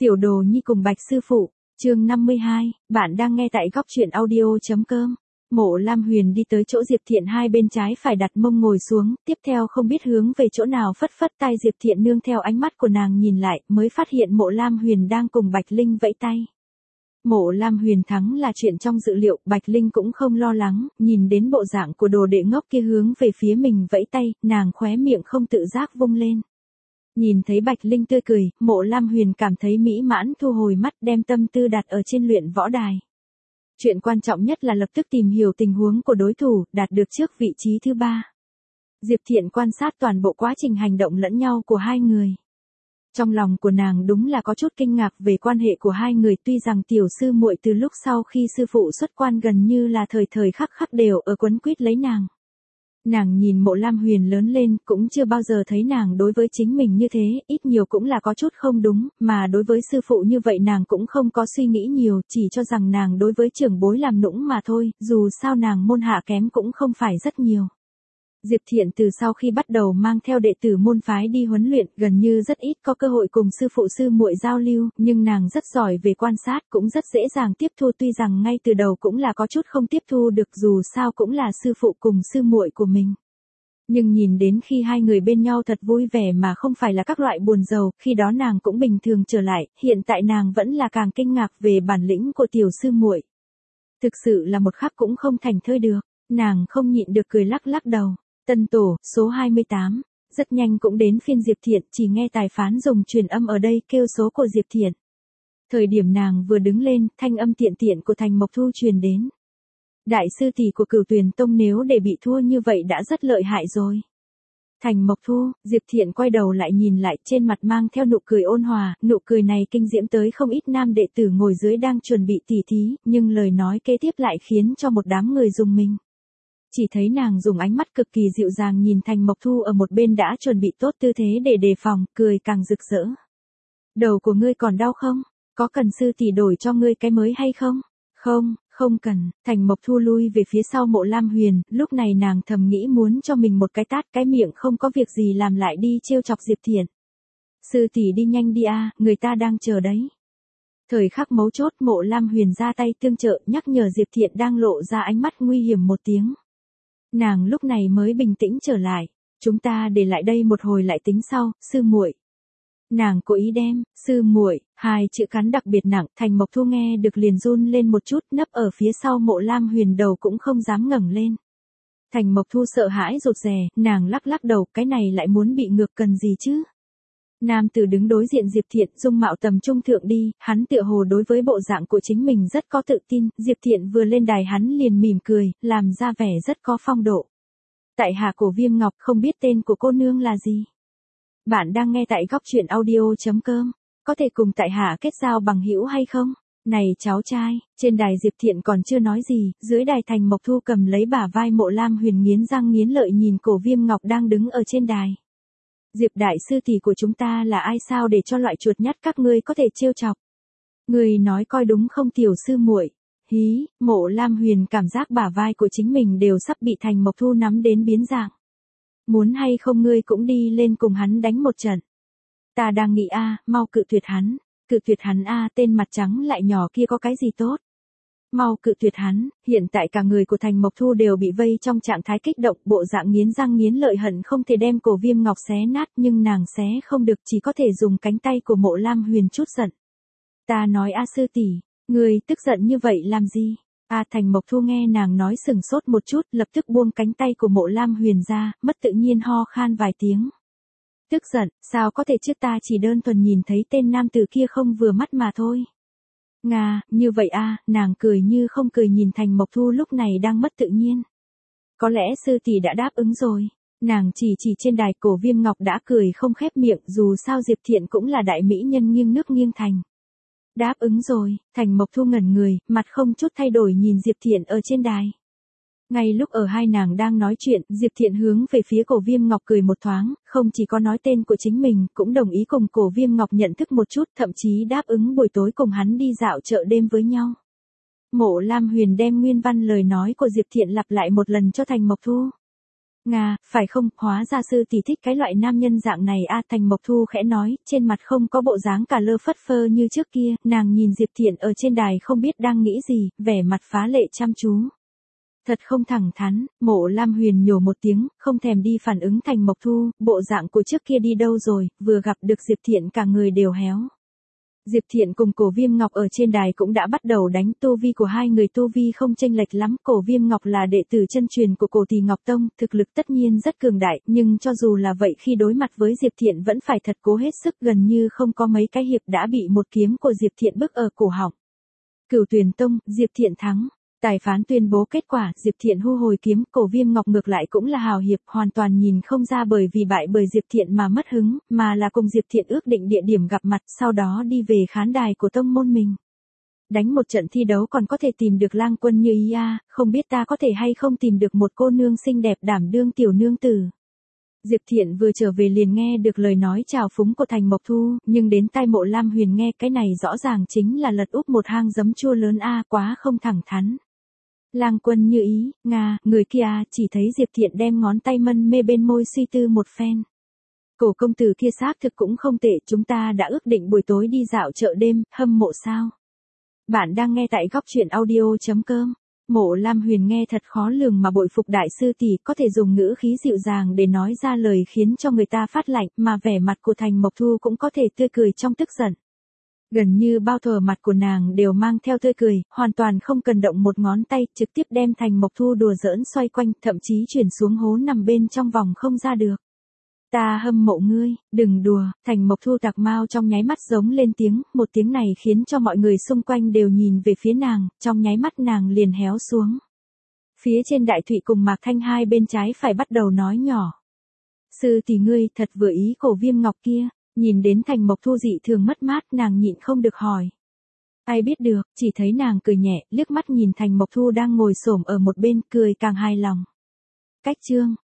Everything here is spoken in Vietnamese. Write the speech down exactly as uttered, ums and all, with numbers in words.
Tiểu Đồ Nhi cùng Bạch sư phụ, chương năm mươi hai, bạn đang nghe tại góc truyện audio.com. Mộ Lam Huyền đi tới chỗ Diệp Thiện hai bên trái phải đặt mông ngồi xuống, tiếp theo không biết hướng về chỗ nào phất phất tay. Diệp Thiện nương theo ánh mắt của nàng nhìn lại, mới phát hiện Mộ Lam Huyền đang cùng Bạch Linh vẫy tay. Mộ Lam Huyền thắng là chuyện trong dự liệu, Bạch Linh cũng không lo lắng, nhìn đến bộ dạng của đồ đệ ngốc kia hướng về phía mình vẫy tay, nàng khóe miệng không tự giác vung lên. Nhìn thấy Bạch Linh tươi cười, Mộ Lam Huyền cảm thấy mỹ mãn, thu hồi mắt, đem tâm tư đặt ở trên luyện võ đài. Chuyện quan trọng nhất là lập tức tìm hiểu tình huống của đối thủ, đạt được trước vị trí thứ ba. Diệp Thiện quan sát toàn bộ quá trình hành động lẫn nhau của hai người. Trong lòng của nàng đúng là có chút kinh ngạc về quan hệ của hai người, tuy rằng tiểu sư muội từ lúc sau khi sư phụ xuất quan gần như là thời thời khắc khắc đều ở quấn quýt lấy nàng. Nàng nhìn Mộ Lam Huyền lớn lên, cũng chưa bao giờ thấy nàng đối với chính mình như thế, ít nhiều cũng là có chút không đúng, mà đối với sư phụ như vậy nàng cũng không có suy nghĩ nhiều, chỉ cho rằng nàng đối với trưởng bối làm nũng mà thôi, dù sao nàng môn hạ kém cũng không phải rất nhiều. Diệp Thiện từ sau khi bắt đầu mang theo đệ tử môn phái đi huấn luyện, gần như rất ít có cơ hội cùng sư phụ sư muội giao lưu, nhưng nàng rất giỏi về quan sát, cũng rất dễ dàng tiếp thu, tuy rằng ngay từ đầu cũng là có chút không tiếp thu được, dù sao cũng là sư phụ cùng sư muội của mình. Nhưng nhìn đến khi hai người bên nhau thật vui vẻ mà không phải là các loại buồn rầu, khi đó nàng cũng bình thường trở lại, hiện tại nàng vẫn là càng kinh ngạc về bản lĩnh của tiểu sư muội. Thực sự là một khắc cũng không thành thơi được, nàng không nhịn được cười lắc lắc đầu. Tân tổ, số hai mươi tám, rất nhanh cũng đến phiên Diệp Thiện, chỉ nghe tài phán dùng truyền âm ở đây kêu số của Diệp Thiện. Thời điểm nàng vừa đứng lên, thanh âm tiện tiện của Thành Mộc Thu truyền đến. Đại sư tỷ của Cửu Tuyền Tông nếu để bị thua như vậy đã rất lợi hại rồi. Thành Mộc Thu, Diệp Thiện quay đầu lại nhìn lại, trên mặt mang theo nụ cười ôn hòa, nụ cười này kinh diễm tới không ít nam đệ tử ngồi dưới đang chuẩn bị tỉ thí, nhưng lời nói kế tiếp lại khiến cho một đám người rùng mình. Chỉ thấy nàng dùng ánh mắt cực kỳ dịu dàng nhìn Thành Mộc Thu ở một bên đã chuẩn bị tốt tư thế để đề phòng, cười càng rực rỡ. Đầu của ngươi còn đau không? Có cần sư tỷ đổi cho ngươi cái mới hay không? Không, không cần. Thành Mộc Thu lui về phía sau Mộ Lam Huyền, lúc này nàng thầm nghĩ muốn cho mình một cái tát, cái miệng không có việc gì làm lại đi trêu chọc Diệp Thiện. Sư tỷ đi nhanh đi a, người ta đang chờ đấy. Thời khắc mấu chốt Mộ Lam Huyền ra tay tương trợ, nhắc nhở Diệp Thiện đang lộ ra ánh mắt nguy hiểm một tiếng. Nàng lúc này mới bình tĩnh trở lại, chúng ta để lại đây một hồi lại tính sau, sư muội. Nàng cố ý đem, sư muội, hai chữ cắn đặc biệt nặng, Thành Mộc Thu nghe được liền run lên một chút, nấp ở phía sau Mộ Lam Huyền đầu cũng không dám ngẩng lên. Thành Mộc Thu sợ hãi rụt rè, nàng lắc lắc đầu, cái này lại muốn bị ngược cần gì chứ? Nam tử đứng đối diện Diệp Thiện, dung mạo tầm trung thượng đi, hắn tựa hồ đối với bộ dạng của chính mình rất có tự tin, Diệp Thiện vừa lên đài hắn liền mỉm cười, làm ra vẻ rất có phong độ. Tại hạ Cổ Viêm Ngọc, không biết tên của cô nương là gì? Bạn đang nghe tại góc truyện audio.com, có thể cùng tại hạ kết giao bằng hữu hay không? Này cháu trai, trên đài Diệp Thiện còn chưa nói gì, dưới đài Thành Mộc Thu cầm lấy bả vai Mộ Lam Huyền nghiến răng nghiến lợi nhìn Cổ Viêm Ngọc đang đứng ở trên đài. Diệp đại sư tỷ của chúng ta là ai sao để cho loại chuột nhắt các ngươi có thể trêu chọc? Ngươi nói coi đúng không tiểu sư muội? Hí, Mộ Lam Huyền cảm giác bả vai của chính mình đều sắp bị Thành Mộc Thu nắm đến biến dạng. Muốn hay không ngươi cũng đi lên cùng hắn đánh một trận. Ta đang nghĩ a, mau cự tuyệt hắn, cự tuyệt hắn a, tên mặt trắng lại nhỏ kia có cái gì tốt? Mau cự tuyệt hắn, hiện tại cả người của Thành Mộc Thu đều bị vây trong trạng thái kích động, bộ dạng nghiến răng nghiến lợi hận không thể đem Cổ Viêm Ngọc xé nát, nhưng nàng xé không được, chỉ có thể dùng cánh tay của Mộ Lam Huyền chút giận. Ta nói a sư tỷ, ngươi tức giận như vậy làm gì? A Thành Mộc Thu nghe nàng nói sừng sốt một chút, lập tức buông cánh tay của Mộ Lam Huyền ra, mất tự nhiên ho khan vài tiếng. Tức giận, sao có thể chứ, ta chỉ đơn thuần nhìn thấy tên nam tử kia không vừa mắt mà thôi. Nga, như vậy a, nàng cười như không cười nhìn Thành Mộc Thu lúc này đang mất tự nhiên. Có lẽ sư tỷ đã đáp ứng rồi. Nàng chỉ chỉ trên đài, Cổ Viêm Ngọc đã cười không khép miệng, dù sao Diệp Thiện cũng là đại mỹ nhân nghiêng nước nghiêng thành. Đáp ứng rồi, Thành Mộc Thu ngẩn người, mặt không chút thay đổi nhìn Diệp Thiện ở trên đài. Ngay lúc ở hai nàng đang nói chuyện, Diệp Thiện hướng về phía Cổ Viêm Ngọc cười một thoáng, không chỉ có nói tên của chính mình, cũng đồng ý cùng Cổ Viêm Ngọc nhận thức một chút, thậm chí đáp ứng buổi tối cùng hắn đi dạo chợ đêm với nhau. Mộ Lam Huyền đem nguyên văn lời nói của Diệp Thiện lặp lại một lần cho Thành Mộc Thu. Nga, phải không, hóa ra sư tỷ thích cái loại nam nhân dạng này a. Thành Mộc Thu khẽ nói, trên mặt không có bộ dáng cả lơ phất phơ như trước kia, nàng nhìn Diệp Thiện ở trên đài không biết đang nghĩ gì, vẻ mặt phá lệ chăm chú. Thật không thẳng thắn, Mộ Lam Huyền nhổ một tiếng, không thèm đi phản ứng Thành Mộc Thu, bộ dạng của trước kia đi đâu rồi, vừa gặp được Diệp Thiện cả người đều héo. Diệp Thiện cùng Cổ Viêm Ngọc ở trên đài cũng đã bắt đầu đánh, tu vi của hai người tu vi không chênh lệch lắm, Cổ Viêm Ngọc là đệ tử chân truyền của Cổ Tỷ Ngọc Tông, thực lực tất nhiên rất cường đại, nhưng cho dù là vậy khi đối mặt với Diệp Thiện vẫn phải thật cố hết sức, gần như không có mấy cái hiệp đã bị một kiếm của Diệp Thiện bức ở cổ họng. Cửu Tuyền Tông, Diệp Thiện thắng. Tài phán tuyên bố kết quả, Diệp Thiện thu hồi kiếm, Cổ Viêm Ngọc ngược lại cũng là hào hiệp, hoàn toàn nhìn không ra bởi vì bại bởi Diệp Thiện mà mất hứng, mà là cùng Diệp Thiện ước định địa điểm gặp mặt, sau đó đi về khán đài của tông môn mình. Đánh một trận thi đấu còn có thể tìm được lang quân như ý a, không biết ta có thể hay không tìm được một cô nương xinh đẹp đảm đương tiểu nương tử. Diệp Thiện vừa trở về liền nghe được lời nói chào phúng của Thành Mộc Thu, nhưng đến tai Mộ Lam Huyền nghe cái này rõ ràng chính là lật úp một hang giấm chua lớn a, quá không thẳng thắn. Lang quân như ý, Nga, người kia chỉ thấy Diệp Thiện đem ngón tay mân mê bên môi suy tư một phen. Cổ công tử kia xác thực cũng không tệ, chúng ta đã ước định buổi tối đi dạo chợ đêm, hâm mộ sao? Bạn đang nghe tại góc truyện audio chấm com. Mộ Lam Huyền nghe thật khó lường mà bội phục đại sư tỷ, có thể dùng ngữ khí dịu dàng để nói ra lời khiến cho người ta phát lạnh, mà vẻ mặt của Thành Mộc Thu cũng có thể tươi cười trong tức giận. Gần như bao thờ mặt của nàng đều mang theo tươi cười, hoàn toàn không cần động một ngón tay, trực tiếp đem Thành Mộc Thu đùa giỡn xoay quanh, thậm chí chuyển xuống hố nằm bên trong vòng không ra được. Ta hâm mộ ngươi, đừng đùa, Thành Mộc Thu tạc mau trong nháy mắt giống lên tiếng, một tiếng này khiến cho mọi người xung quanh đều nhìn về phía nàng, trong nháy mắt nàng liền héo xuống. Phía trên Đại Thụy cùng Mạc Thanh hai bên trái phải bắt đầu nói nhỏ. Sư tỷ ngươi thật vừa ý Cổ Viêm Ngọc kia. Nhìn đến Thành Mộc Thu dị thường mất mát, nàng nhịn không được hỏi. Ai biết được, chỉ thấy nàng cười nhẹ, liếc mắt nhìn Thành Mộc Thu đang ngồi xổm ở một bên, cười càng hài lòng. Cách chương,